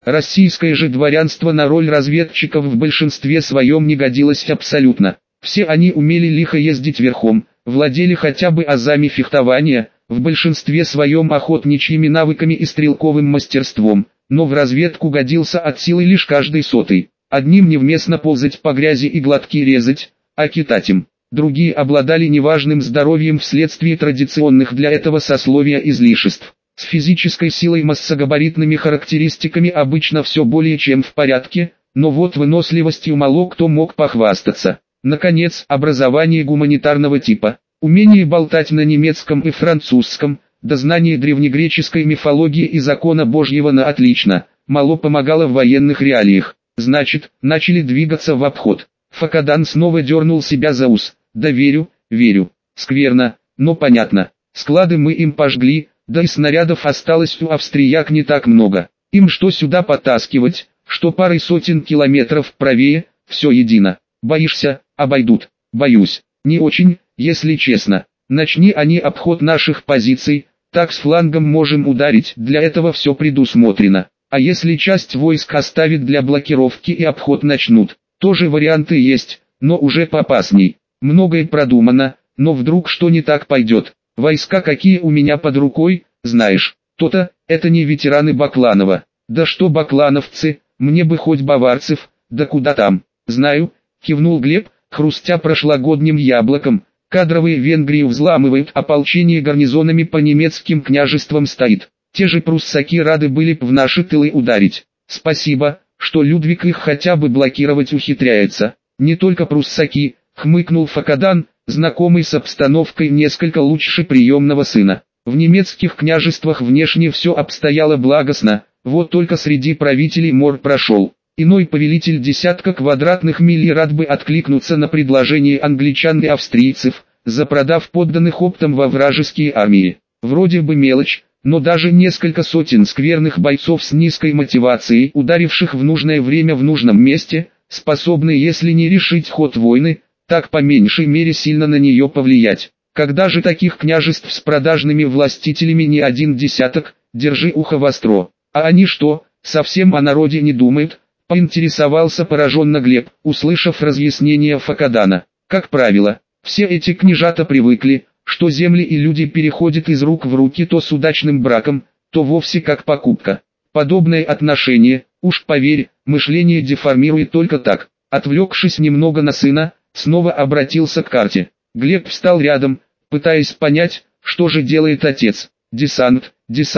Российское же дворянство на роль разведчиков в большинстве своем не годилось абсолютно. Все они умели лихо ездить верхом, владели хотя бы азами фехтования, в большинстве своем охотничьими навыками и стрелковым мастерством, но в разведку годился от силы лишь каждый сотый. Одним невместно ползать по грязи и глотки резать, а китать им. Другие обладали неважным здоровьем вследствие традиционных для этого сословия излишеств. С физической силой, массогабаритными характеристиками обычно все более чем в порядке, но вот выносливостью мало кто мог похвастаться. Наконец, образование гуманитарного типа, умение болтать на немецком и французском, да знание древнегреческой мифологии и закона Божьего на отлично, мало помогало в военных реалиях. Значит, начали двигаться в обход. Факадан снова дернул себя за ус. Да верю, верю. Скверно, но понятно. Склады мы им пожгли, да и снарядов осталось у австрияк не так много. Им что сюда потаскивать, что парой сотен километров правее, все едино. Боишься, обойдут. Боюсь. Не очень, если честно. Начни они обход наших позиций, так с флангом можем ударить, для этого все предусмотрено. А если часть войск оставит для блокировки и обход начнут, тоже варианты есть, но уже поопасней. Многое продумано, но вдруг что не так пойдет. Войска какие у меня под рукой, знаешь, то-то, это не ветераны Бакланова. Да что баклановцы, мне бы хоть баварцев, да куда там. Знаю, кивнул Глеб, хрустя прошлогодним яблоком. Кадровые Венгрию взламывают, ополчение гарнизонами по немецким княжествам стоит. Те же пруссаки рады были б в наши тылы ударить. Спасибо, что Людвиг их хотя бы блокировать ухитряется. Не только пруссаки, хмыкнул Факадан, знакомый с обстановкой несколько лучше приемного сына. В немецких княжествах внешне все обстояло благостно, вот только среди правителей мор прошел. Иной повелитель десятка квадратных миль рад бы откликнуться на предложение англичан и австрийцев, запродав подданных оптом во вражеские армии. Вроде бы мелочь, но даже несколько сотен скверных бойцов с низкой мотивацией, ударивших в нужное время в нужном месте, способны, если не решить ход войны, так по меньшей мере сильно на нее повлиять. Когда же таких княжеств с продажными властителями не один десяток, держи ухо востро. А они что, совсем о народе не думают? Поинтересовался пораженно Глеб, услышав разъяснение Факадана. Как правило, все эти княжата привыкли, что земли и люди переходят из рук в руки то с удачным браком, то вовсе как покупка. Подобное отношение, уж поверь, мышление деформирует только так. Отвлекшись немного на сына, снова обратился к карте. Глеб встал рядом, пытаясь понять, что же делает отец. Десант,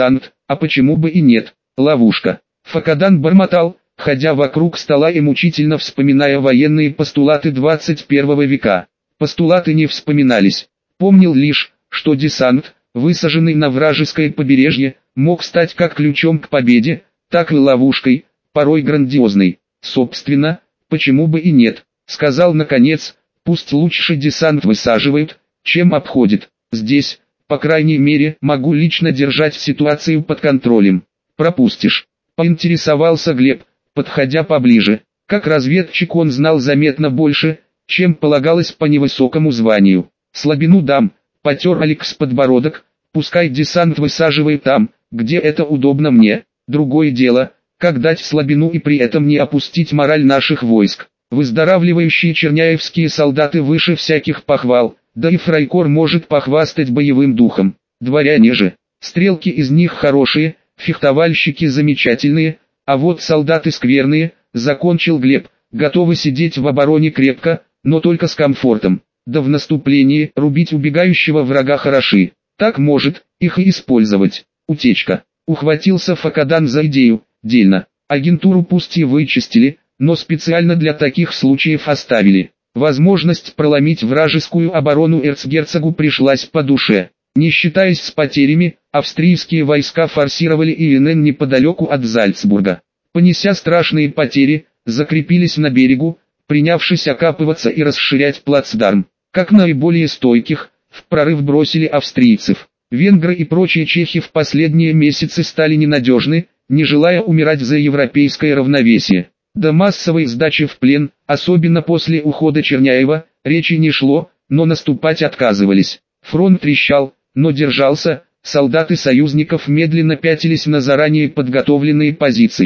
а почему бы и нет, ловушка. Факадан бормотал, ходя вокруг стола и мучительно вспоминая военные постулаты 21 века. Постулаты не вспоминались. Помнил лишь, что десант, высаженный на вражеское побережье, мог стать как ключом к победе, так и ловушкой, порой грандиозной. Собственно, почему бы и нет, сказал наконец, пусть лучше десант высаживают, чем обходит. Здесь, по крайней мере, могу лично держать ситуацию под контролем. Пропустишь? Поинтересовался Глеб, подходя поближе. Как разведчик он знал заметно больше, чем полагалось по невысокому званию. Слабину дам, потер Алекс подбородок, пускай десант высаживает там, где это удобно мне. Другое дело, как дать слабину и при этом не опустить мораль наших войск. Выздоравливающие черняевские солдаты выше всяких похвал, да и Фрайкор может похвастать боевым духом. Дворяне же, стрелки из них хорошие, фехтовальщики замечательные, а вот солдаты скверные, закончил Глеб, готовы сидеть в обороне крепко, но только с комфортом. Да в наступлении рубить убегающего врага хороши. Так может, их и использовать. Утечка. Ухватился Факадан за идею, дельно. Агентуру пусть и вычистили, но специально для таких случаев оставили. Возможность проломить вражескую оборону эрцгерцогу пришлась по душе. Не считаясь с потерями, австрийские войска форсировали Иенен неподалеку от Зальцбурга. Понеся страшные потери, закрепились на берегу, принявшись окапываться и расширять плацдарм. Как наиболее стойких, в прорыв бросили австрийцев. Венгры и прочие чехи в последние месяцы стали ненадежны, не желая умирать за европейское равновесие. До массовой сдачи в плен, особенно после ухода Черняева, речи не шло, но наступать отказывались. Фронт трещал, но держался, солдаты союзников медленно пятились на заранее подготовленные позиции.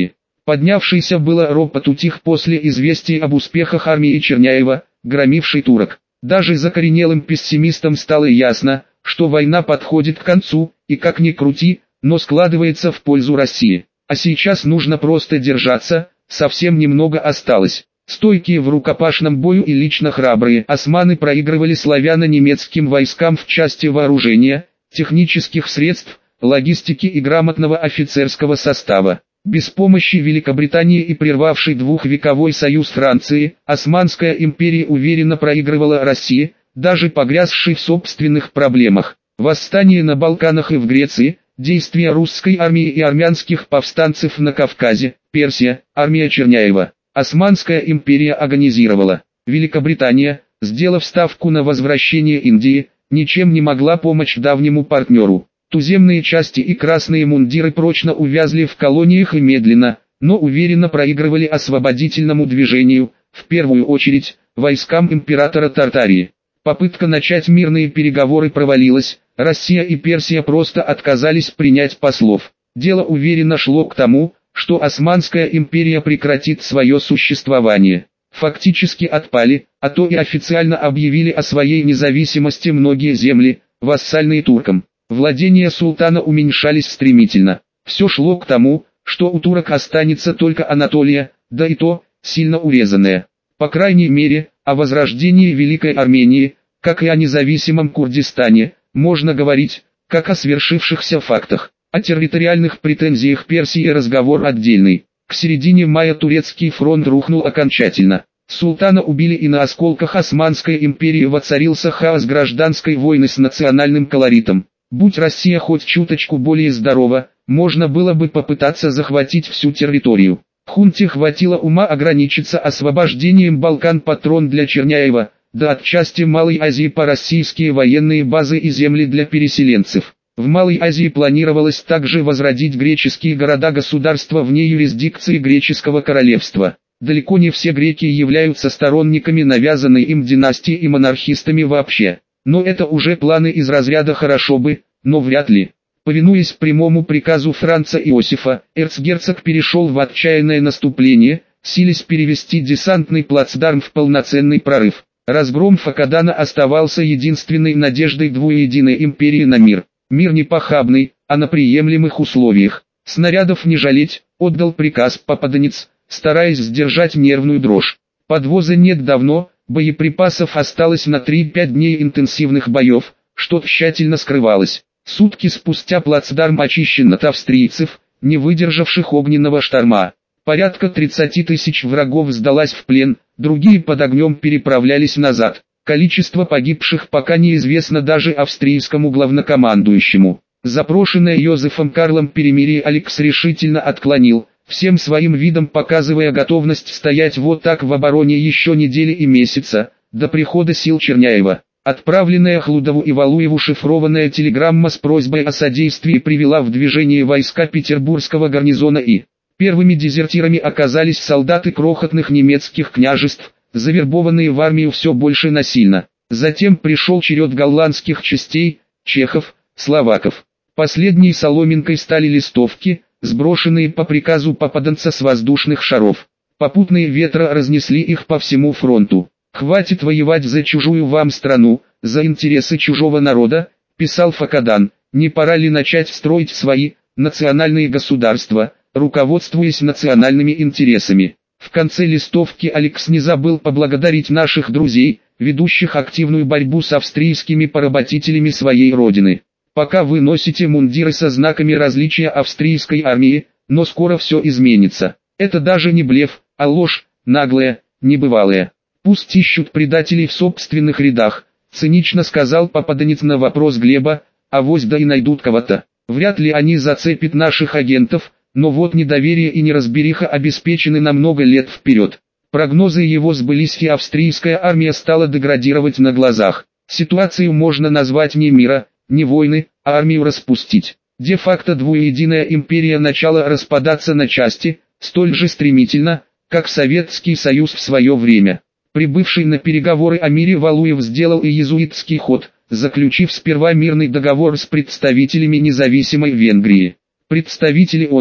Поднявшийся было ропот утих после известий об успехах армии Черняева, громившей турок. Даже закоренелым пессимистам стало ясно, что война подходит к концу, и как ни крути, но складывается в пользу России. А сейчас нужно просто держаться, совсем немного осталось. Стойкие в рукопашном бою и лично храбрые османы проигрывали славяно-немецким войскам в части вооружения, технических средств, логистики и грамотного офицерского состава. Без помощи Великобритании и прервавшей двухвековой союз Франции, Османская империя уверенно проигрывала России, даже погрязшей в собственных проблемах. Восстание на Балканах и в Греции, действия русской армии и армянских повстанцев на Кавказе, Персия, армия Черняева. Османская империя агонизировала. Великобритания, сделав ставку на возвращение Индии, ничем не могла помочь давнему партнеру. Туземные части и красные мундиры прочно увязли в колониях и медленно, но уверенно проигрывали освободительному движению, в первую очередь, войскам императора Тартарии. Попытка начать мирные переговоры провалилась, Россия и Персия просто отказались принять послов. Дело уверенно шло к тому, что Османская империя прекратит свое существование. Фактически отпали, а то и официально объявили о своей независимости многие земли, вассальные туркам. Владения султана уменьшались стремительно. Все шло к тому, что у турок останется только Анатолия, да и то, сильно урезанная. По крайней мере, о возрождении Великой Армении, как и о независимом Курдистане, можно говорить, как о свершившихся фактах. О территориальных претензиях Персии разговор отдельный. К середине мая турецкий фронт рухнул окончательно. Султана убили и на осколках Османской империи воцарился хаос гражданской войны с национальным колоритом. Будь Россия хоть чуточку более здорова, можно было бы попытаться захватить всю территорию. Хунте хватило ума ограничиться освобождением Балкан под трон для Черняева, да отчасти Малой Азии по российские военные базы и земли для переселенцев. В Малой Азии планировалось также возродить греческие города-государства вне юрисдикции греческого королевства. Далеко не все греки являются сторонниками навязанной им династии и монархистами вообще. Но это уже планы из разряда «хорошо бы», но вряд ли. Повинуясь прямому приказу Франца Иосифа, эрцгерцог перешел в отчаянное наступление, силясь перевести десантный плацдарм в полноценный прорыв. Разгром Факадана оставался единственной надеждой двуединой империи на мир. Мир не похабный, а на приемлемых условиях. Снарядов не жалеть, отдал приказ попаданец, стараясь сдержать нервную дрожь. Подвоза нет давно, боеприпасов осталось на 3-5 дней интенсивных боев, что тщательно скрывалось. Сутки спустя плацдарм очищен от австрийцев, не выдержавших огненного шторма. Порядка 30 тысяч врагов сдалась в плен, другие под огнем переправлялись назад. Количество погибших пока неизвестно даже австрийскому главнокомандующему. Запрошенное Йозефом Карлом перемирие Алекс решительно отклонил, всем своим видом показывая готовность стоять вот так в обороне еще недели и месяца, до прихода сил Черняева. Отправленная Хлудову и Валуеву шифрованная телеграмма с просьбой о содействии привела в движение войска Петербургского гарнизона и первыми дезертирами оказались солдаты крохотных немецких княжеств, завербованные в армию все больше насильно. Затем пришел черед голландских частей, чехов, словаков. Последней соломинкой стали листовки, сброшенные по приказу попаданца с воздушных шаров. Попутные ветра разнесли их по всему фронту. «Хватит воевать за чужую вам страну, за интересы чужого народа», писал Факадан, «не пора ли начать строить свои, национальные государства, руководствуясь национальными интересами?» В конце листовки Алекс не забыл поблагодарить наших друзей, ведущих активную борьбу с австрийскими поработителями своей родины. Пока вы носите мундиры со знаками различия австрийской армии, но скоро все изменится. Это даже не блеф, а ложь, наглая, небывалая. Пусть ищут предателей в собственных рядах, цинично сказал попаданец на вопрос Глеба, авось да и найдут кого-то. Вряд ли они зацепят наших агентов, но вот недоверие и неразбериха обеспечены на много лет вперед. Прогнозы его сбылись, и австрийская армия стала деградировать на глазах. Ситуацию можно назвать не мира, не войны, а армию распустить. Де-факто двуединая империя начала распадаться на части, столь же стремительно, как Советский Союз в свое время. Прибывший на переговоры о мире Валуев сделал и иезуитский ход, заключив сперва мирный договор с представителями независимой Венгрии. Представители оной,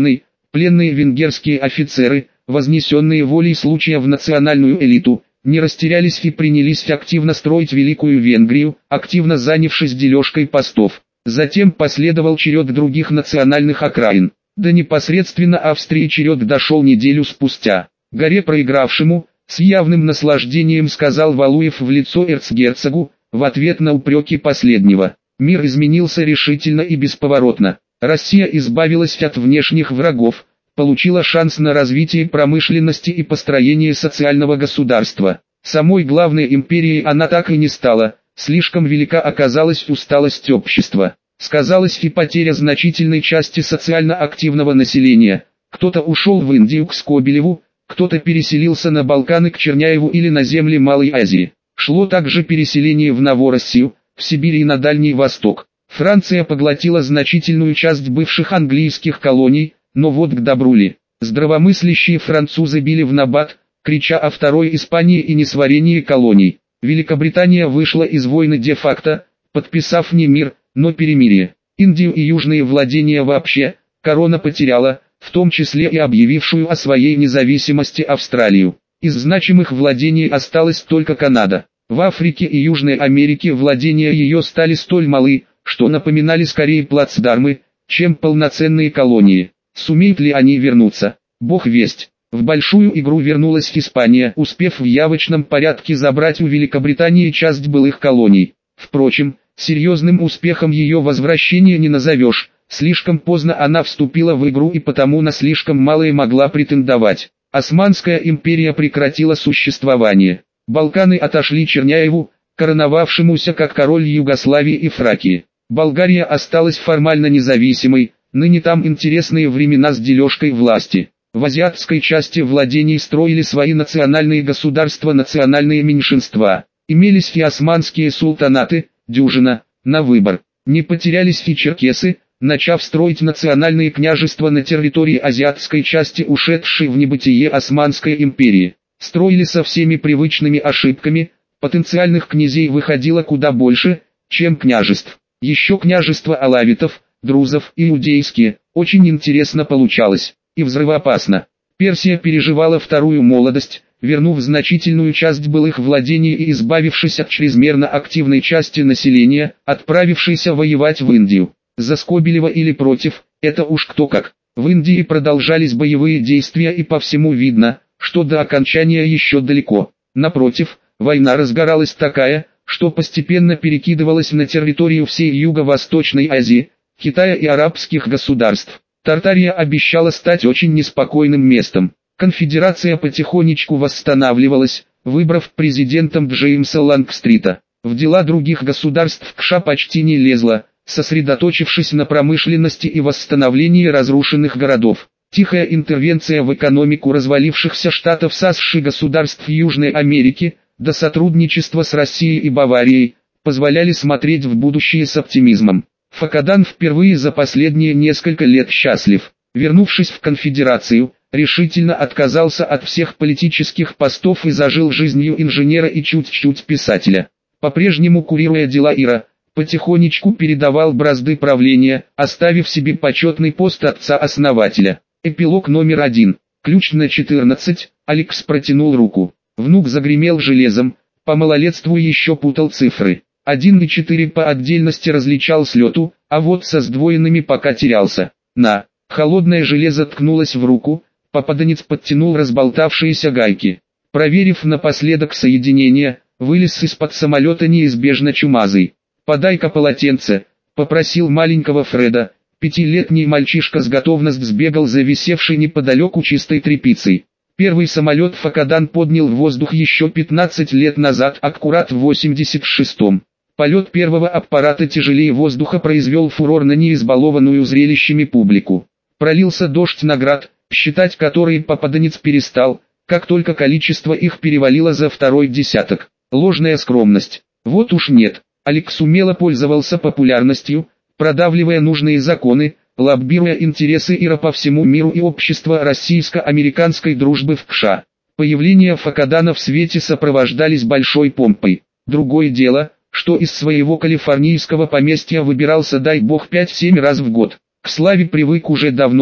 Пленные венгерские офицеры, вознесенные волей случая в национальную элиту, не растерялись и принялись активно строить Великую Венгрию, активно занявшись дележкой постов. Затем последовал черед других национальных окраин. До непосредственно Австрии черед дошел неделю спустя. Горе проигравшему, с явным наслаждением сказал Валуев в лицо эрцгерцогу, в ответ на упреки последнего. Мир изменился решительно и бесповоротно. Россия избавилась от внешних врагов, получила шанс на развитие промышленности и построение социального государства. Самой главной империей она так и не стала, слишком велика оказалась усталость общества. Сказалась и потеря значительной части социально активного населения. Кто-то ушел в Индию к Скобелеву, кто-то переселился на Балканы к Черняеву или на земли Малой Азии. Шло также переселение в Новороссию, в Сибирь и на Дальний Восток. Франция поглотила значительную часть бывших английских колоний, но вот к добру ли. Здравомыслящие французы били в набат, крича о второй Испании и несварении колоний. Великобритания вышла из войны де-факто, подписав не мир, но перемирие. Индию и южные владения вообще, корона потеряла, в том числе и объявившую о своей независимости Австралию. Из значимых владений осталась только Канада. В Африке и Южной Америке владения ее стали столь малы, что напоминали скорее плацдармы, чем полноценные колонии. Сумеют ли они вернуться? Бог весть. В большую игру вернулась Испания, успев в явочном порядке забрать у Великобритании часть былых колоний. Впрочем, серьезным успехом ее возвращения не назовешь, слишком поздно она вступила в игру и потому на слишком малое могла претендовать. Османская империя прекратила существование. Балканы отошли Черняеву, короновавшемуся как король Югославии и Фракии. Болгария осталась формально независимой, ныне там интересные времена с дележкой власти. В азиатской части владений строили свои национальные государства, национальные меньшинства. Имелись и османские султанаты, дюжина, на выбор. Не потерялись и черкесы, начав строить национальные княжества на территории азиатской части ушедшей в небытие Османской империи. Строили со всеми привычными ошибками, потенциальных князей выходило куда больше, чем княжеств. Еще княжества алавитов, друзов и иудейские, очень интересно получалось, и взрывоопасно. Персия переживала вторую молодость, вернув значительную часть былых владений и избавившись от чрезмерно активной части населения, отправившейся воевать в Индию. За Скобелева или против, это уж кто как. В Индии продолжались боевые действия и по всему видно, что до окончания еще далеко. Напротив, война разгоралась такая, что постепенно перекидывалась на территорию всей Юго-Восточной Азии, Китая и арабских государств. Тартария обещала стать очень неспокойным местом. Конфедерация потихонечку восстанавливалась, выбрав президентом Джеймса Лангстрита. В дела других государств КША почти не лезла, сосредоточившись на промышленности и восстановлении разрушенных городов. Тихая интервенция в экономику развалившихся штатов САСШ и государств Южной Америки, до сотрудничества с Россией и Баварией, позволяли смотреть в будущее с оптимизмом. Факадан впервые за последние несколько лет счастлив. Вернувшись в конфедерацию, решительно отказался от всех политических постов и зажил жизнью инженера и чуть-чуть писателя. По-прежнему курируя дела ИРА, потихонечку передавал бразды правления, оставив себе почетный пост отца-основателя. Эпилог номер 1. Ключ на 14. Алекс протянул руку. Внук загремел железом, по малолетству еще путал цифры. 1 и 4 по отдельности различал с лету, а вот со сдвоенными пока терялся. На. Холодное железо ткнулось в руку, попаданец подтянул разболтавшиеся гайки. Проверив напоследок соединение, вылез из-под самолета неизбежно чумазый. «Подай-ка полотенце», — попросил маленького Фреда. Пятилетний мальчишка с готовностью сбегал за висевшей неподалеку чистой тряпицей. Первый самолет Факадан поднял в воздух еще 15 лет назад, аккурат в 86-м. Полет первого аппарата тяжелее воздуха произвел фурор на неизбалованную зрелищами публику. Пролился дождь наград, считать которые попаданец перестал, как только количество их перевалило за второй десяток. Ложная скромность. Вот уж нет. Алекс умело пользовался популярностью, продавливая нужные законы, лоббируя интересы ИРА по всему миру и общества российско-американской дружбы в КША. Появление Факадана в свете сопровождались большой помпой. Другое дело, что из своего калифорнийского поместья выбирался дай бог 5-7 раз в год. К славе привык уже давно,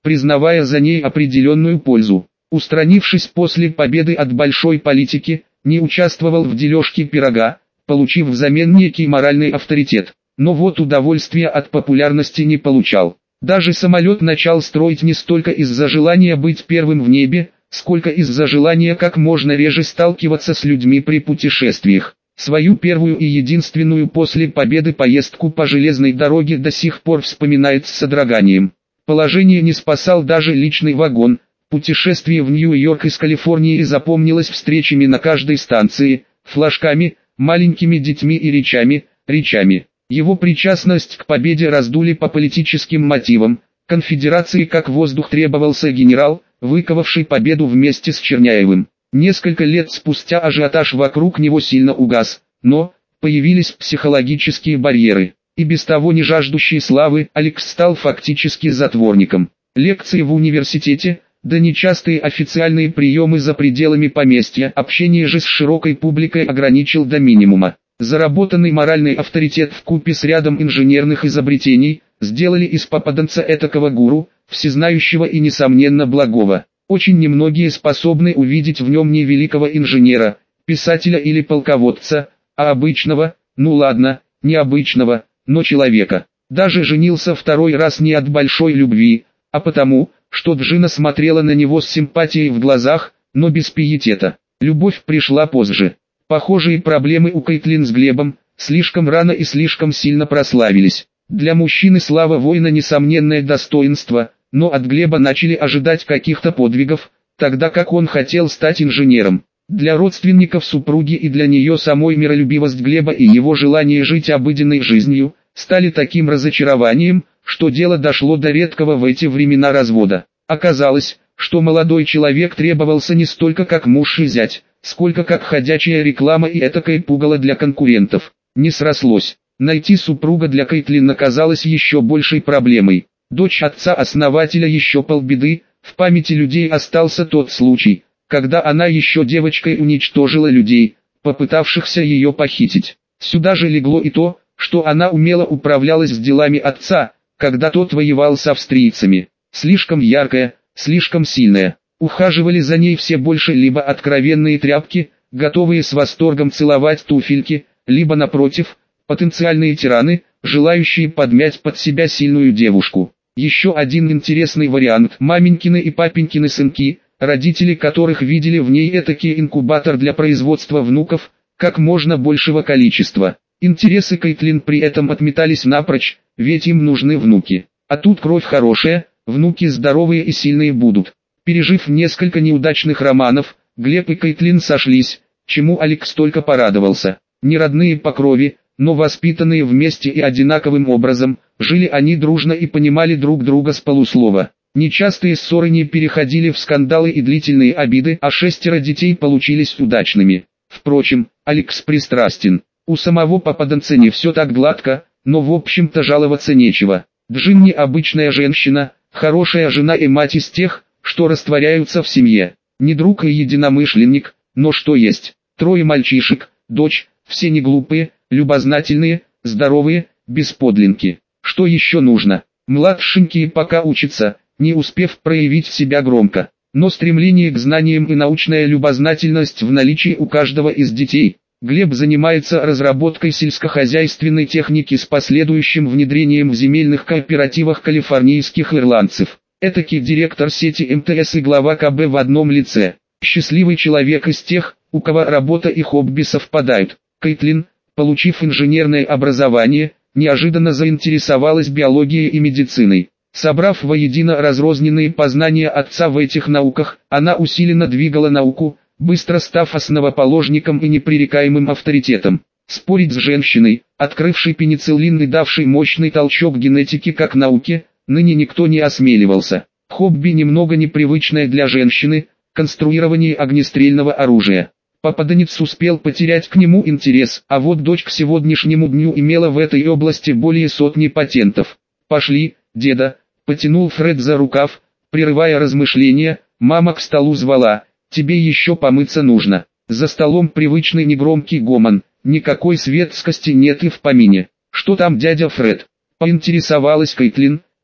признавая за ней определенную пользу. Устранившись после победы от большой политики, не участвовал в дележке пирога, получив взамен некий моральный авторитет. Но вот удовольствия от популярности не получал. Даже самолет начал строить не столько из-за желания быть первым в небе, сколько из-за желания как можно реже сталкиваться с людьми при путешествиях. Свою первую и единственную после победы поездку по железной дороге до сих пор вспоминает с содроганием. Положение не спасал даже личный вагон. Путешествие в Нью-Йорк из Калифорнии запомнилось встречами на каждой станции, флажками, маленькими детьми и речами. Его причастность к победе раздули по политическим мотивам. Конфедерации как воздух требовался генерал, выковавший победу вместе с Черняевым. Несколько лет спустя ажиотаж вокруг него сильно угас, но появились психологические барьеры. И без того не жаждущий славы, Алекс стал фактически затворником. Лекции в университете, да нечастые официальные приемы за пределами поместья, общение же с широкой публикой ограничил до минимума. Заработанный моральный авторитет вкупе с рядом инженерных изобретений, сделали из попаданца этакого гуру, всезнающего и несомненно благого. Очень немногие способны увидеть в нем не великого инженера, писателя или полководца, а обычного, ну ладно, необычного, но человека. Даже женился второй раз не от большой любви, а потому, что Джина смотрела на него с симпатией в глазах, но без пиетета. Любовь пришла позже. Похожие проблемы у Кейтлин с Глебом, слишком рано и слишком сильно прославились. Для мужчины слава воина несомненное достоинство, но от Глеба начали ожидать каких-то подвигов, тогда как он хотел стать инженером. Для родственников супруги и для нее самой миролюбивость Глеба и его желание жить обыденной жизнью, стали таким разочарованием, что дело дошло до редкого в эти времена развода. Оказалось, что молодой человек требовался не столько как муж и зять, сколько как ходячая реклама и этакое пугало для конкурентов. Не срослось. Найти супруга для Кейтлин оказалось еще большей проблемой. Дочь отца-основателя еще полбеды, в памяти людей остался тот случай, когда она еще девочкой уничтожила людей, попытавшихся ее похитить. Сюда же легло и то, что она умело управлялась с делами отца, когда тот воевал с австрийцами. Слишком яркая, слишком сильная. Ухаживали за ней все больше либо откровенные тряпки, готовые с восторгом целовать туфельки, либо напротив, потенциальные тираны, желающие подмять под себя сильную девушку. Еще один интересный вариант – маменькины и папенькины сынки, родители которых видели в ней этакий инкубатор для производства внуков, как можно большего количества. Интересы Кейтлин при этом отметались напрочь, ведь им нужны внуки. А тут кровь хорошая, внуки здоровые и сильные будут. Пережив несколько неудачных романов, Глеб и Кейтлин сошлись, чему Алекс только порадовался. Не родные по крови, но воспитанные вместе и одинаковым образом, жили они дружно и понимали друг друга с полуслова. Нечастые ссоры не переходили в скандалы и длительные обиды, а 6 детей получились удачными. Впрочем, Алекс пристрастен. У самого попаданца не все так гладко, но в общем-то жаловаться нечего. Джин необычная женщина, хорошая жена и мать из тех, что растворяются в семье. Не друг и единомышленник, но что есть. 3 мальчишек, дочь, все не глупые, любознательные, здоровые, без подлинки. Что еще нужно? Младшенькие пока учатся, не успев проявить себя громко. Но стремление к знаниям и научная любознательность в наличии у каждого из детей. Глеб занимается разработкой сельскохозяйственной техники с последующим внедрением в земельных кооперативах калифорнийских ирландцев. Этакий директор сети МТС и глава КБ в одном лице. Счастливый человек из тех, у кого работа и хобби совпадают. Кейтлин, получив инженерное образование, неожиданно заинтересовалась биологией и медициной. Собрав воедино разрозненные познания отца в этих науках, она усиленно двигала науку, быстро став основоположником и непререкаемым авторитетом. Спорить с женщиной, открывшей пенициллин и давшей мощный толчок генетике как науке, ныне никто не осмеливался. Хобби немного непривычное для женщины, конструирование огнестрельного оружия. Попаданец успел потерять к нему интерес, а вот дочь к сегодняшнему дню имела в этой области более 100 патентов. «Пошли, деда», — потянул Фред за рукав, прерывая размышления, мама к столу звала, «тебе еще помыться нужно». За столом привычный негромкий гомон, никакой светскости нет и в помине. «Что там, дядя Фред?» — поинтересовалась Кейтлин,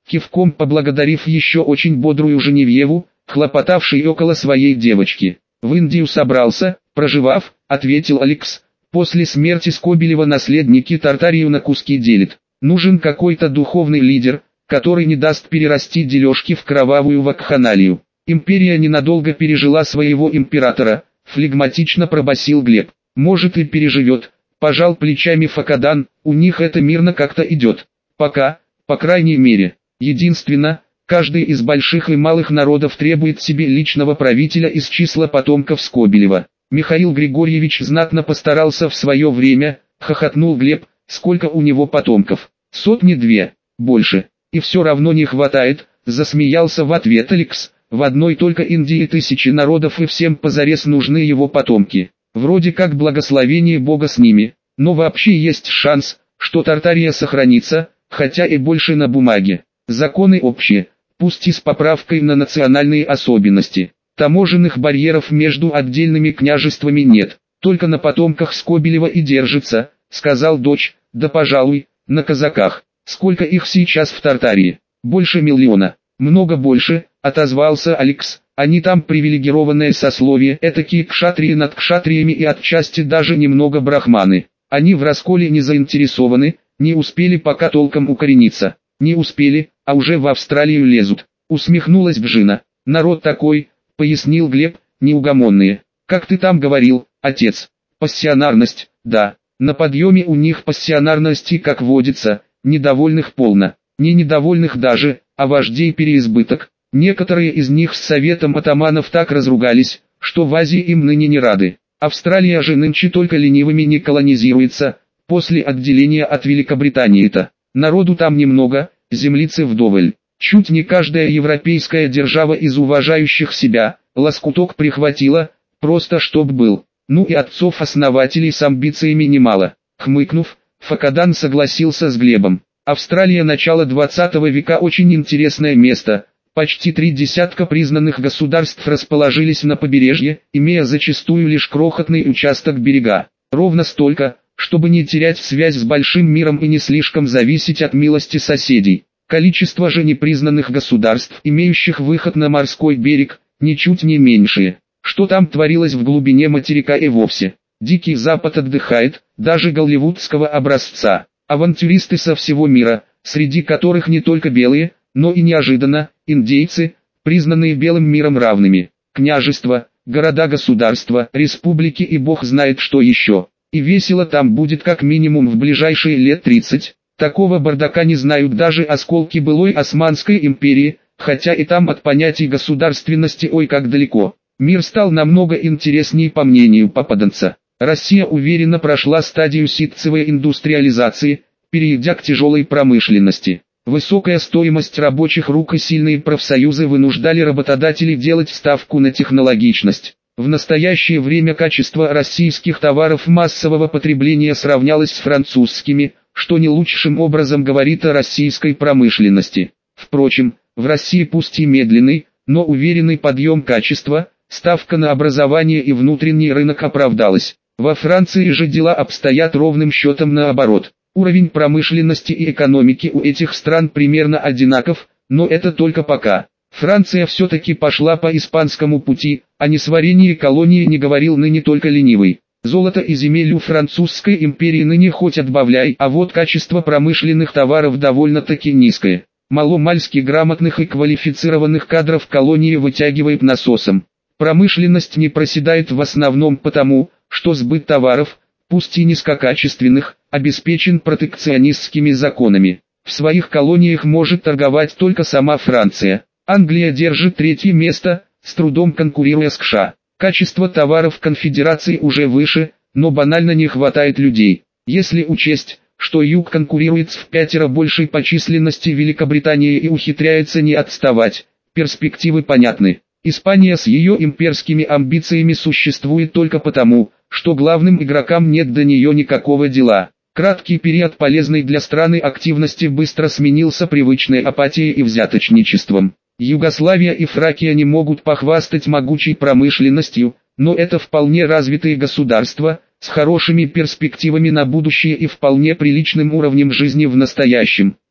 кивком поблагодарив еще очень бодрую Женевьеву, хлопотавшей около своей девочки. «В Индию собрался, проживав», — ответил Алекс. «После смерти Скобелева наследники Тартарию на куски делят. Нужен какой-то духовный лидер, который не даст перерасти дележки в кровавую вакханалию. Империя ненадолго пережила своего императора», — флегматично пробасил Глеб. «Может и переживет», — пожал плечами Факадан, «у них это мирно как-то идет. Пока, по крайней мере. Единственно, каждый из больших и малых народов требует себе личного правителя из числа потомков Скобелева. Михаил Григорьевич знатно постарался в свое время», — хохотнул Глеб. «Сколько у него потомков? 100-2, больше. И все равно не хватает», — засмеялся в ответ Алекс. «В одной только Индии тысячи народов и всем позарез нужны его потомки. Вроде как благословение Бога с ними, но вообще есть шанс, что Тартария сохранится, хотя и больше на бумаге. Законы общие, пусть и с поправкой на национальные особенности. Таможенных барьеров между отдельными княжествами нет, только на потомках Скобелева и держится», — сказал дочь. «Да пожалуй, на казаках. Сколько их сейчас в Тартарии? Больше миллиона». «Много больше», — отозвался Алекс. «Они там привилегированное сословие, этакие кшатрии над кшатриями и отчасти даже немного брахманы. Они в расколе не заинтересованы, не успели пока толком укорениться. Не успели, а уже в Австралию лезут», — усмехнулась Бжина. «Народ такой», — пояснил Глеб, — «неугомонные. Как ты там говорил, отец? Пассионарность, да. На подъеме у них пассионарности, как водится, недовольных полно. Не недовольных даже, а вождей переизбыток. Некоторые из них с советом атаманов так разругались, что в Азии им ныне не рады. Австралия же нынче только ленивыми не колонизируется, после отделения от Великобритании-то. Народу там немного, землицы вдоволь. Чуть не каждая европейская держава из уважающих себя, лоскуток прихватила, просто чтоб был. Ну и отцов-основателей с амбициями немало». Хмыкнув, Факадан согласился с Глебом. «Австралия начала 20 века очень интересное место. Почти 3 десятка признанных государств расположились на побережье, имея зачастую лишь крохотный участок берега. Ровно столько, чтобы не терять связь с большим миром и не слишком зависеть от милости соседей. Количество же непризнанных государств, имеющих выход на морской берег, ничуть не меньшее. Что там творилось в глубине материка и вовсе? Дикий Запад отдыхает, даже голливудского образца. Авантюристы со всего мира, среди которых не только белые, но и неожиданно, индейцы, признанные белым миром равными. Княжества, города-государства, республики и бог знает что еще. И весело там будет как минимум в ближайшие лет 30. Такого бардака не знают даже осколки былой Османской империи, хотя и там от понятий государственности ой как далеко. Мир стал намного интереснее по мнению попаданца. Россия уверенно прошла стадию ситцевой индустриализации, перейдя к тяжелой промышленности. Высокая стоимость рабочих рук и сильные профсоюзы вынуждали работодателей делать ставку на технологичность. В настоящее время качество российских товаров массового потребления сравнялось с французскими, что не лучшим образом говорит о российской промышленности. Впрочем, в России пусть и медленный, но уверенный подъем качества, ставка на образование и внутренний рынок оправдалась. Во Франции же дела обстоят ровным счетом наоборот. Уровень промышленности и экономики у этих стран примерно одинаков, но это только пока. Франция все-таки пошла по испанскому пути, о несварении колонии не говорил ныне только ленивый. Золото и земель у французской империи ныне хоть отбавляй, а вот качество промышленных товаров довольно-таки низкое. Маломальски грамотных и квалифицированных кадров колонии вытягивает насосом. Промышленность не проседает в основном потому, что сбыт товаров, пусть и низкокачественных, обеспечен протекционистскими законами. В своих колониях может торговать только сама Франция. Англия держит третье место, с трудом конкурируя с США. Качество товаров конфедерации уже выше, но банально не хватает людей. Если учесть, что Юг конкурирует с впятеро большей по численности Великобританией и ухитряется не отставать, перспективы понятны. Испания с ее имперскими амбициями существует только потому, что главным игрокам нет до нее никакого дела. Краткий период полезной для страны активности быстро сменился привычной апатией и взяточничеством. Югославия и Фракия не могут похвастать могучей промышленностью, но это вполне развитые государства, с хорошими перспективами на будущее и вполне приличным уровнем жизни в настоящем.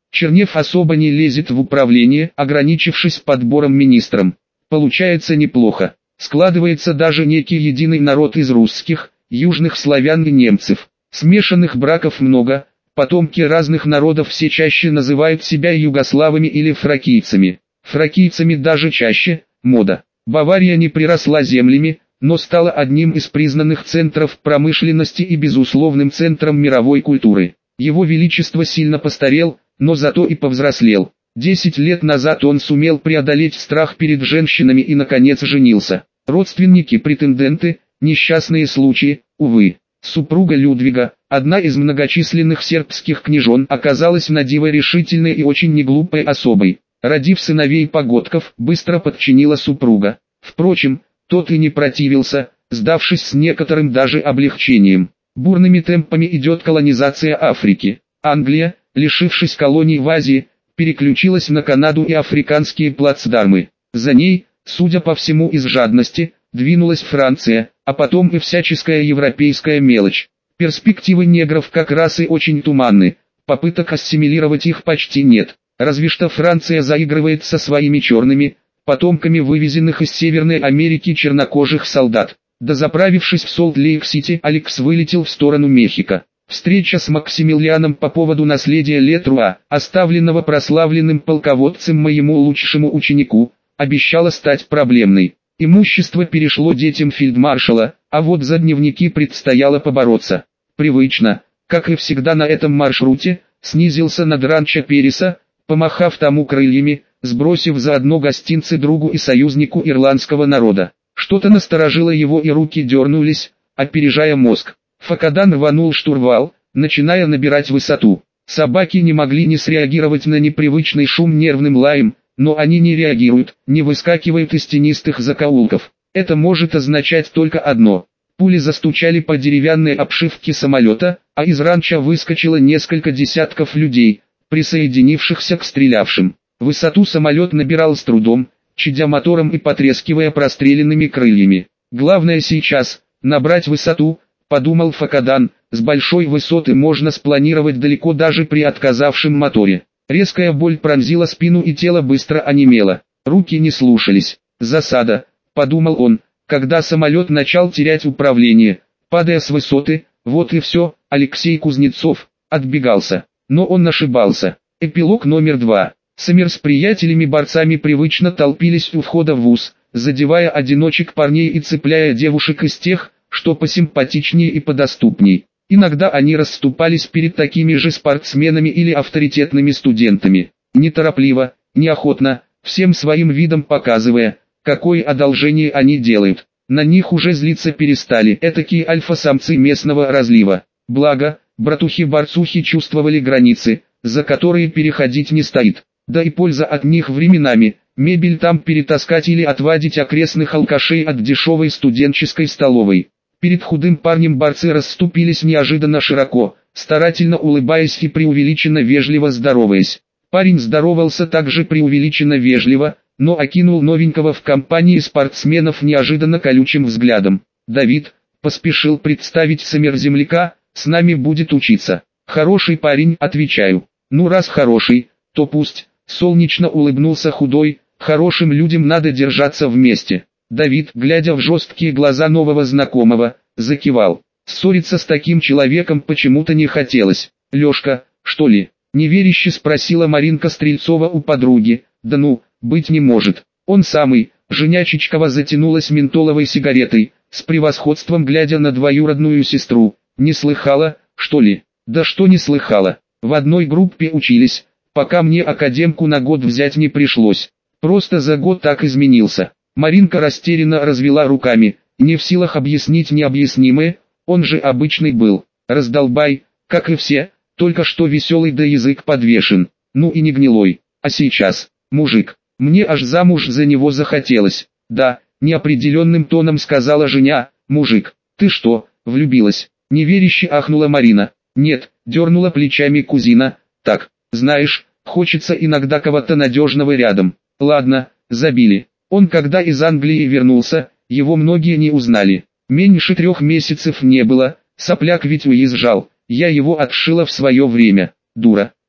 Чернев особо не лезет в управление, ограничившись подбором министром. Получается неплохо. Складывается даже некий единый народ из русских, южных славян и немцев. Смешанных браков много, потомки разных народов все чаще называют себя югославами или фракийцами. Фракийцами даже чаще, мода. Бавария не приросла землями, но стала одним из признанных центров промышленности и безусловным центром мировой культуры. Его Величество сильно постарел, но зато и повзрослел. 10 лет назад он сумел преодолеть страх перед женщинами и наконец женился. Родственники-претенденты, несчастные случаи, увы. Супруга Людвига, одна из многочисленных сербских княжон, оказалась надиво решительной и очень неглупой особой. Родив сыновей погодков, быстро подчинила супруга. Впрочем, тот и не противился, сдавшись с некоторым даже облегчением. Бурными темпами идет колонизация Африки. Англия, лишившись колоний в Азии, переключилась на Канаду и африканские плацдармы. За ней, судя по всему из жадности, двинулась Франция, а потом и всяческая европейская мелочь. Перспективы негров как расы очень туманны, попыток ассимилировать их почти нет. Разве что Франция заигрывает со своими черными, потомками вывезенных из Северной Америки чернокожих солдат. Дозаправившись в Солт-Лейк-Сити, Алекс вылетел в сторону Мехико. Встреча с Максимилианом по поводу наследия Летруа, оставленного прославленным полководцем моему лучшему ученику, обещала стать проблемной. Имущество перешло детям фельдмаршала, а вот за дневники предстояло побороться. Привычно, как и всегда на этом маршруте, снизился над ранчо Переса, помахав тому крыльями, сбросив заодно гостинцы другу и союзнику ирландского народа. Что-то насторожило его и руки дернулись, опережая мозг. Факадан рванул штурвал, начиная набирать высоту. Собаки не могли не среагировать на непривычный шум нервным лаем, но они не реагируют, не выскакивают из тенистых закоулков. Это может означать только одно. Пули застучали по деревянной обшивке самолета, а из ранчо выскочило несколько десятков людей, присоединившихся к стрелявшим. Высоту самолет набирал с трудом, чадя мотором и потрескивая простреленными крыльями. Главное сейчас – набрать высоту, подумал Факадан, с большой высоты можно спланировать далеко даже при отказавшем моторе. Резкая боль пронзила спину и тело быстро онемело. Руки не слушались. Засада, подумал он, когда самолет начал терять управление, падая с высоты. Вот и все, Алексей Кузнецов отбегался. Но он ошибался. Эпилог номер 2. Самир с приятелями-борцами привычно толпились у входа в вуз, задевая одиночек парней и цепляя девушек из тех, что посимпатичнее и подоступней. Иногда они расступались перед такими же спортсменами или авторитетными студентами. Неторопливо, неохотно, всем своим видом показывая, какое одолжение они делают. На них уже злиться перестали этакие альфа-самцы местного разлива. Благо, братухи-борцухи чувствовали границы, за которые переходить не стоит. Да и польза от них временами, мебель там перетаскать или отвадить окрестных алкашей от дешевой студенческой столовой. Перед худым парнем борцы расступились неожиданно широко, старательно улыбаясь и преувеличенно вежливо здороваясь. Парень здоровался также преувеличенно вежливо, но окинул новенького в компании спортсменов неожиданно колючим взглядом. «Давид», — поспешил представить Самир земляка, — «с нами будет учиться». «Хороший парень», — отвечаю. «Ну раз хороший, то пусть», — солнечно улыбнулся худой, — «хорошим людям надо держаться вместе». Давид, глядя в жесткие глаза нового знакомого, закивал. Ссориться с таким человеком почему-то не хотелось. «Лешка, что ли?» — неверяще спросила Маринка Стрельцова у подруги. «Да ну, быть не может. Он самый». Женя Чичкова затянулась ментоловой сигаретой, с превосходством глядя на двоюродную сестру. «Не слыхала, что ли?» «Да что не слыхала. В одной группе учились, пока мне академку на год взять не пришлось. Просто за год так изменился». Маринка растерянно развела руками, не в силах объяснить необъяснимое, он же обычный был, раздолбай, как и все, только что веселый да язык подвешен, ну и не гнилой, а сейчас, мужик, мне аж замуж за него захотелось, да, неопределенным тоном сказала Женя, мужик, ты что, влюбилась, неверяще ахнула Марина, нет, дернула плечами кузина, так, знаешь, хочется иногда кого-то надежного рядом, ладно, забили. Он когда из Англии вернулся, его многие не узнали. Меньше 3 месяцев не было, сопляк ведь уезжал, я его отшила в свое время. Дура,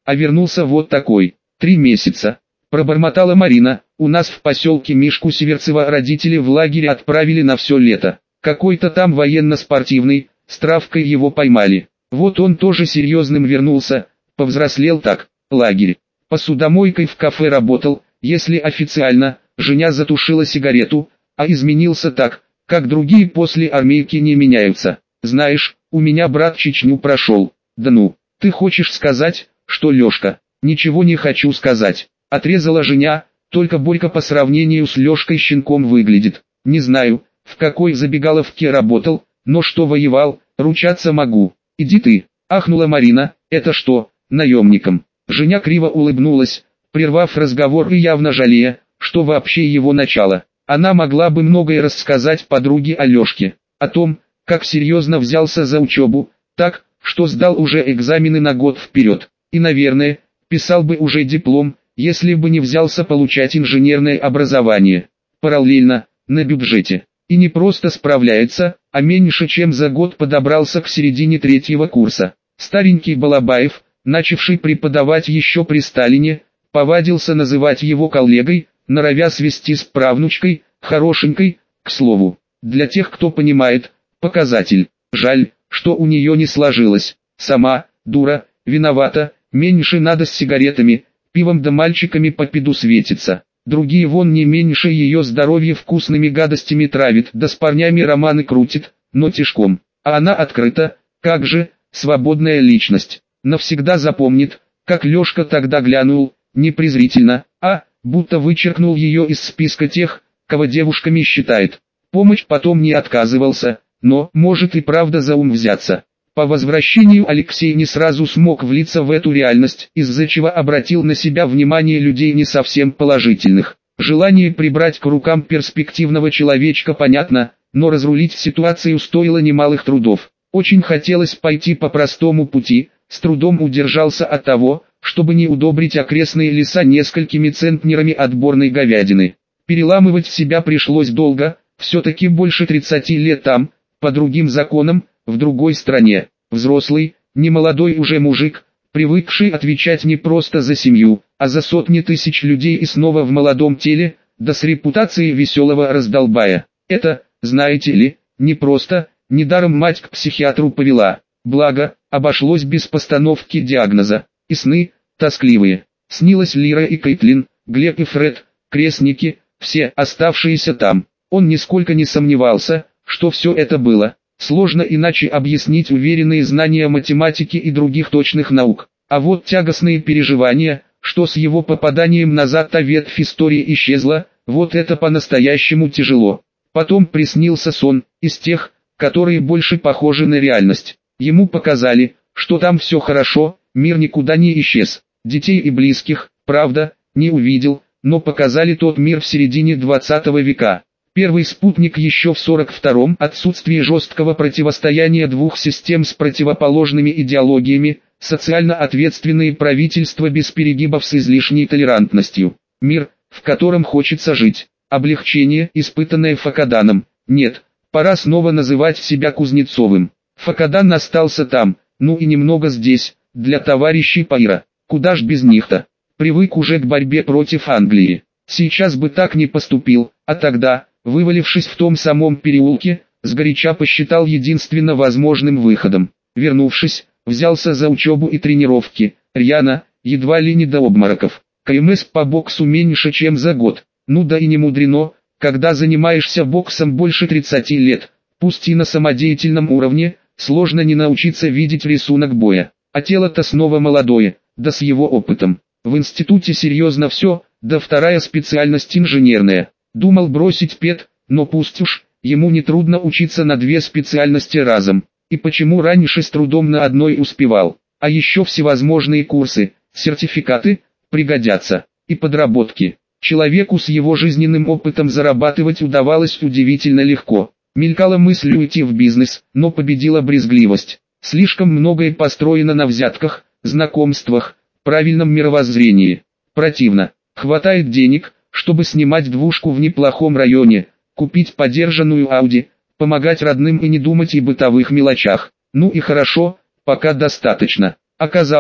а вернулся вот такой. 3 месяца. Пробормотала Марина. У нас в поселке Мишку Северцева родители в лагере отправили на все лето. Какой-то там военно-спортивный, с травкой его поймали. Вот он тоже серьезным вернулся, повзрослел так. Лагерь. Посудомойкой в кафе работал, если официально, Женя затушила сигарету, а изменился так, как другие после армейки не меняются. Знаешь, у меня брат Чечню прошел. Да ну, ты хочешь сказать, что Лешка? Ничего не хочу сказать. Отрезала Женя, только Борька по сравнению с Лешкой щенком выглядит. Не знаю, в какой забегаловке работал, но что воевал, ручаться могу. Иди ты, ахнула Марина, это что, наемником? Женя криво улыбнулась, прервав разговор и явно жалея, что вообще его начало. Она могла бы многое рассказать подруге о Лешке, о том, как серьезно взялся за учебу, так, что сдал уже экзамены на год вперед. И, наверное, писал бы уже диплом, если бы не взялся получать инженерное образование. Параллельно, на бюджете. И не просто справляется, а меньше чем за год подобрался к середине 3-го курса. Старенький Балабаев, начавший преподавать еще при Сталине, повадился называть его коллегой, норовя свести с правнучкой, хорошенькой, к слову. Для тех, кто понимает, показатель. Жаль, что у нее не сложилось. Сама, дура, виновата, меньше надо с сигаретами, пивом да мальчиками по пиду светится. Другие вон не меньше ее здоровье вкусными гадостями травит, да с парнями романы крутит, но тишком. А она открыта, как же, свободная личность. Навсегда запомнит, как Лешка тогда глянул, не презрительно, а, будто вычеркнул ее из списка тех, кого девушками считает. Помощь потом не отказывался, но, может и правда за ум взяться. По возвращению Алексей не сразу смог влиться в эту реальность, из-за чего обратил на себя внимание людей не совсем положительных. Желание прибрать к рукам перспективного человечка понятно, но разрулить ситуацию стоило немалых трудов. Очень хотелось пойти по простому пути, с трудом удержался от того, чтобы не удобрить окрестные леса несколькими центнерами отборной говядины. Переламывать себя пришлось долго, все-таки больше 30 лет там, по другим законам, в другой стране. Взрослый, немолодой уже мужик, привыкший отвечать не просто за семью, а за сотни тысяч людей и снова в молодом теле, да с репутацией веселого раздолбая. Это, знаете ли, непросто, недаром мать к психиатру повела. Благо, обошлось без постановки диагноза. И сны, тоскливые. Снилась Лира и Кейтлин, Глеб и Фред, крестники, все оставшиеся там. Он нисколько не сомневался, что все это было. Сложно иначе объяснить уверенные знания математики и других точных наук. А вот тягостные переживания, что с его попаданием назад та ветвь истории исчезла, вот это по-настоящему тяжело. Потом приснился сон, из тех, которые больше похожи на реальность. Ему показали, что там все хорошо, мир никуда не исчез. Детей и близких, правда, не увидел, но показали тот мир в середине 20 века. Первый спутник еще в 42-м, отсутствие жесткого противостояния двух систем с противоположными идеологиями, социально ответственные правительства без перегибов с излишней толерантностью. Мир, в котором хочется жить. Облегчение, испытанное Факаданом. Нет, пора снова называть себя Кузнецовым. Факадан остался там, ну и немного здесь, для товарищей Паира. Куда ж без них-то? Привык уже к борьбе против Англии. Сейчас бы так не поступил, а тогда, вывалившись в том самом переулке, сгоряча посчитал единственно возможным выходом. Вернувшись, взялся за учебу и тренировки, рьяно, едва ли не до обмороков. КМС по боксу меньше чем за год. Ну да и не мудрено, когда занимаешься боксом больше 30 лет, пусть и на самодеятельном уровне, сложно не научиться видеть рисунок боя. А тело-то снова молодое, да с его опытом. В институте серьезно все, да вторая специальность инженерная. Думал бросить пед, но пусть уж, ему нетрудно учиться на 2 специальности разом. И почему раньше с трудом на одной успевал. А еще всевозможные курсы, сертификаты, пригодятся, и подработки. Человеку с его жизненным опытом зарабатывать удавалось удивительно легко. Мелькала мысль уйти в бизнес, но победила брезгливость. Слишком многое построено на взятках, знакомствах, правильном мировоззрении. Противно. Хватает денег, чтобы снимать двушку в неплохом районе, купить подержанную Ауди, помогать родным и не думать о бытовых мелочах. Ну и хорошо, пока достаточно. Оказалось,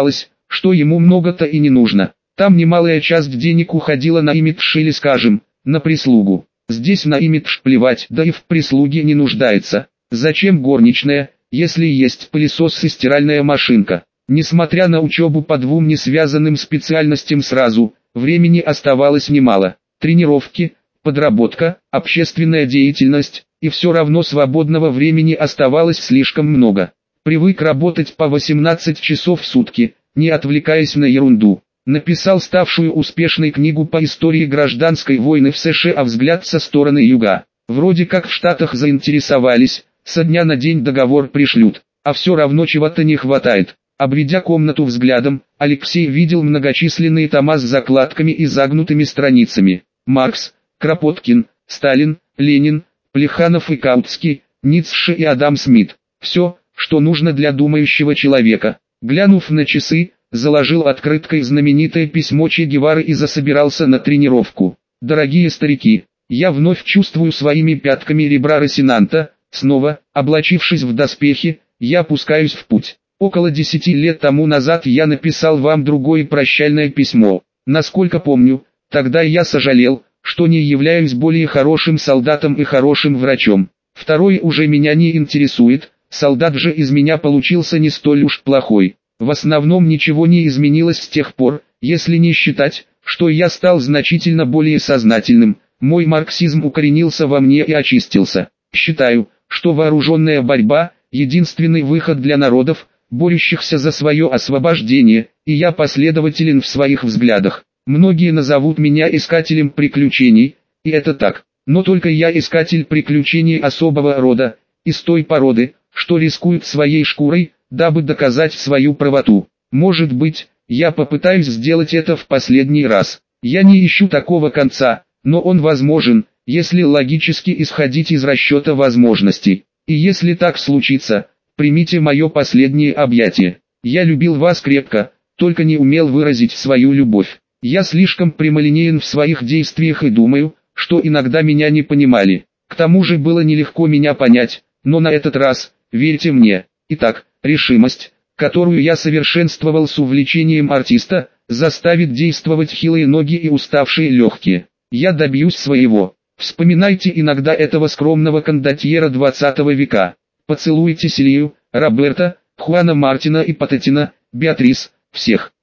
что ему много-то и не нужно. Там немалая часть денег уходила на имидж или, скажем, на прислугу. Здесь на имидж плевать, да и в прислуге не нуждается. Зачем горничная, если есть пылесос и стиральная машинка? Несмотря на учебу по двум не связанным специальностям сразу, времени оставалось немало. Тренировки, подработка, общественная деятельность, и все равно свободного времени оставалось слишком много. Привык работать по 18 часов в сутки, не отвлекаясь на ерунду. Написал ставшую успешной книгу по истории гражданской войны в США «Взгляд со стороны юга». Вроде как в Штатах заинтересовались, со дня на день договор пришлют, а все равно чего-то не хватает. Обведя комнату взглядом, Алексей видел многочисленные тома с закладками и загнутыми страницами. Маркс, Кропоткин, Сталин, Ленин, Плеханов и Каутский, Ницше и Адам Смит. Все, что нужно для думающего человека. Глянув на часы, заложил открыткой знаменитое письмо Че Гевары и засобирался на тренировку. Дорогие старики, я вновь чувствую своими пятками ребра Росинанта. Снова, облачившись в доспехи, я пускаюсь в путь. Около 10 лет тому назад я написал вам другое прощальное письмо. Насколько помню, тогда я сожалел, что не являюсь более хорошим солдатом и хорошим врачом. Второе уже меня не интересует, солдат же из меня получился не столь уж плохой. В основном ничего не изменилось с тех пор, если не считать, что я стал значительно более сознательным, мой марксизм укоренился во мне и очистился. Считаю, что вооруженная борьба – единственный выход для народов, борющихся за свое освобождение, и я последователен в своих взглядах. Многие назовут меня искателем приключений, и это так, но только я искатель приключений особого рода, из той породы, что рискует своей шкурой, дабы доказать свою правоту. Может быть, я попытаюсь сделать это в последний раз. Я не ищу такого конца, но он возможен, если логически исходить из расчета возможностей. И если так случится, примите мое последнее объятие. Я любил вас крепко, только не умел выразить свою любовь. Я слишком прямолинеен в своих действиях и думаю, что иногда меня не понимали. К тому же было нелегко меня понять, но на этот раз, верьте мне. Итак, решимость, которую я совершенствовал с увлечением артиста, заставит действовать хилые ноги и уставшие легкие. Я добьюсь своего. Вспоминайте иногда этого скромного кондотьера 20 века. Поцелуйте Селию, Роберта, Хуана Мартина и Патетина, Беатрис, всех.